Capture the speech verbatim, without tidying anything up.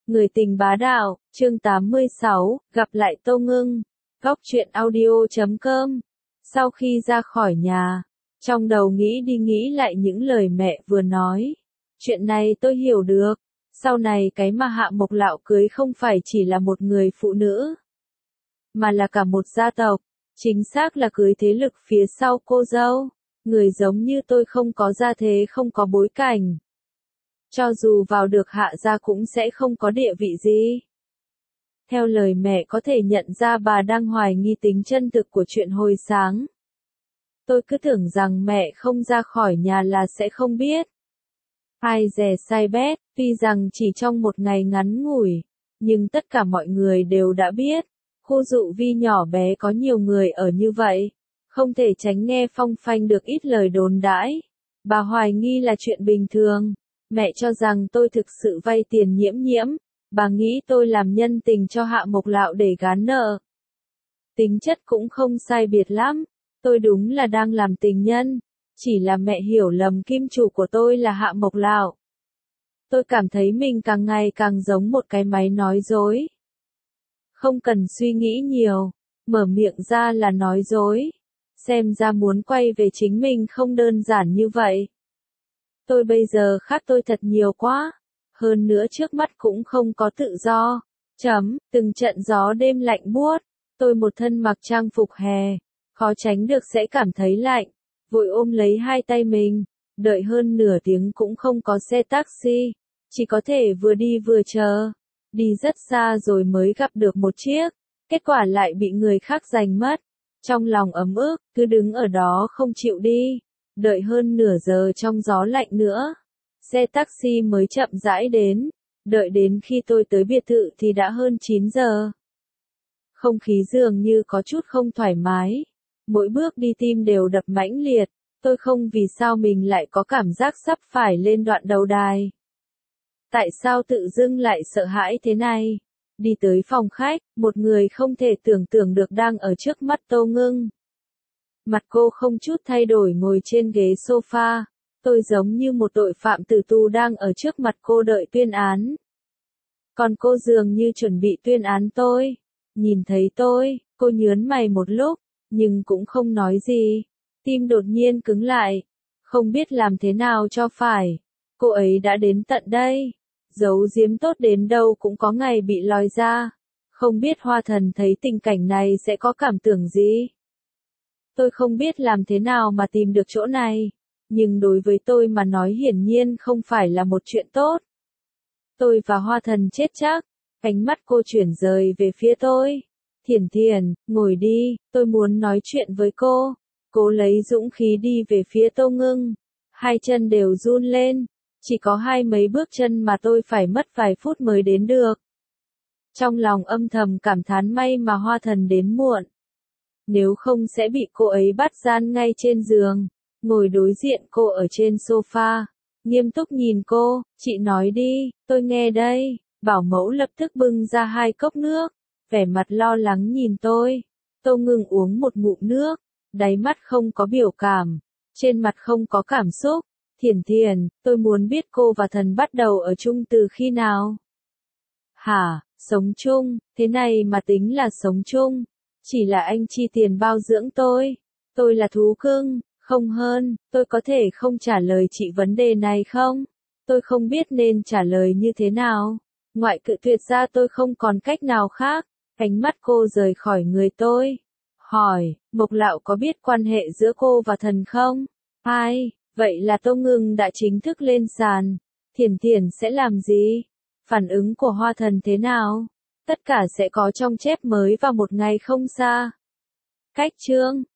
Người tình bá đạo, chương tám mươi sáu, gặp lại Tô Ngưng. Góc truyện audio chấm com. Sau khi ra khỏi nhà, trong đầu nghĩ đi nghĩ lại những lời mẹ vừa nói. Chuyện này tôi hiểu được. Sau này cái mà Hạ Mộc Lạo cưới không phải chỉ là một người phụ nữ, mà là cả một gia tộc. Chính xác là cưới thế lực phía sau cô dâu. Người giống như tôi không có gia thế, không có bối cảnh, cho dù vào được Hạ gia cũng sẽ không có địa vị gì. Theo lời mẹ có thể nhận ra bà đang hoài nghi tính chân thực của chuyện hồi sáng. Tôi cứ tưởng rằng mẹ không ra khỏi nhà là sẽ không biết. Ai dè sai bét, tuy rằng chỉ trong một ngày ngắn ngủi, nhưng tất cả mọi người đều đã biết. Khu Dụ Vi nhỏ bé có nhiều người ở như vậy, không thể tránh nghe phong phanh được ít lời đồn đãi. Bà hoài nghi là chuyện bình thường. Mẹ cho rằng tôi thực sự vay tiền Nhiễm Nhiễm, bà nghĩ tôi làm nhân tình cho Hạ Mộc Lạo để gán nợ. Tính chất cũng không sai biệt lắm, tôi đúng là đang làm tình nhân, chỉ là mẹ hiểu lầm kim chủ của tôi là Hạ Mộc Lạo. Tôi cảm thấy mình càng ngày càng giống một cái máy nói dối. Không cần suy nghĩ nhiều, mở miệng ra là nói dối. Xem ra muốn quay về chính mình không đơn giản như vậy. Tôi bây giờ khác tôi thật nhiều quá. Hơn nữa trước mắt cũng không có tự do. Chấm, từng trận gió đêm lạnh buốt. Tôi một thân mặc trang phục hè. Khó tránh được sẽ cảm thấy lạnh. Vội ôm lấy hai tay mình. Đợi hơn nửa tiếng cũng không có xe taxi. Chỉ có thể vừa đi vừa chờ. Đi rất xa rồi mới gặp được một chiếc. Kết quả lại bị người khác giành mất. Trong lòng ấm ức, cứ đứng ở đó không chịu đi. Đợi hơn nửa giờ trong gió lạnh nữa. Xe taxi mới chậm rãi đến. Đợi đến khi tôi tới biệt thự thì đã hơn chín giờ. Không khí dường như có chút không thoải mái. Mỗi bước đi tim đều đập mãnh liệt. Tôi không vì sao mình lại có cảm giác sắp phải lên đoạn đầu đài. Tại sao tự dưng lại sợ hãi thế này? Đi tới phòng khách, một người không thể tưởng tượng được đang ở trước mắt Tô Ngưng. Mặt cô không chút thay đổi ngồi trên ghế sofa. Tôi giống như một tội phạm tử tù đang ở trước mặt cô đợi tuyên án. Còn cô dường như chuẩn bị tuyên án tôi. Nhìn thấy tôi, cô nhướng mày một lúc, nhưng cũng không nói gì. Tim đột nhiên cứng lại. Không biết làm thế nào cho phải. Cô ấy đã đến tận đây. Giấu giếm tốt đến đâu cũng có ngày bị lòi ra. Không biết Hoa Thần thấy tình cảnh này sẽ có cảm tưởng gì. Tôi không biết làm thế nào mà tìm được chỗ này. Nhưng đối với tôi mà nói hiển nhiên không phải là một chuyện tốt. Tôi và Hoa Thần chết chắc. Ánh mắt cô chuyển rời về phía tôi. Thiển Thiển, ngồi đi, tôi muốn nói chuyện với cô. Cô lấy dũng khí đi về phía Tô Ngưng. Hai chân đều run lên. Chỉ có hai mấy bước chân mà tôi phải mất vài phút mới đến được. Trong lòng âm thầm cảm thán may mà Hoa Thần đến muộn. Nếu không sẽ bị cô ấy bắt gian ngay trên giường. Ngồi đối diện cô ở trên sofa. Nghiêm túc nhìn cô, chị nói đi, tôi nghe đây. Bảo mẫu lập tức bưng ra hai cốc nước. Vẻ mặt lo lắng nhìn tôi. Tô Ngưng uống một ngụm nước. Đáy mắt không có biểu cảm. Trên mặt không có cảm xúc. Thiển Thiển, tôi muốn biết cô và Thần bắt đầu ở chung từ khi nào? Hả, sống chung, thế này mà tính là sống chung. Chỉ là anh chi tiền bao dưỡng tôi. Tôi là thú cưng, không hơn, tôi có thể không trả lời chị vấn đề này không? Tôi không biết nên trả lời như thế nào. Ngoại cự tuyệt ra tôi không còn cách nào khác. Ánh mắt cô rời khỏi người tôi. Hỏi, Mộc Lạo có biết quan hệ giữa cô và Thần không? Ai? Vậy là Tô Ngưng đã chính thức lên sàn. Thiển Thiển sẽ làm gì? Phản ứng của Hoa Thần thế nào? Tất cả sẽ có trong chép mới vào một ngày không xa. Cách chương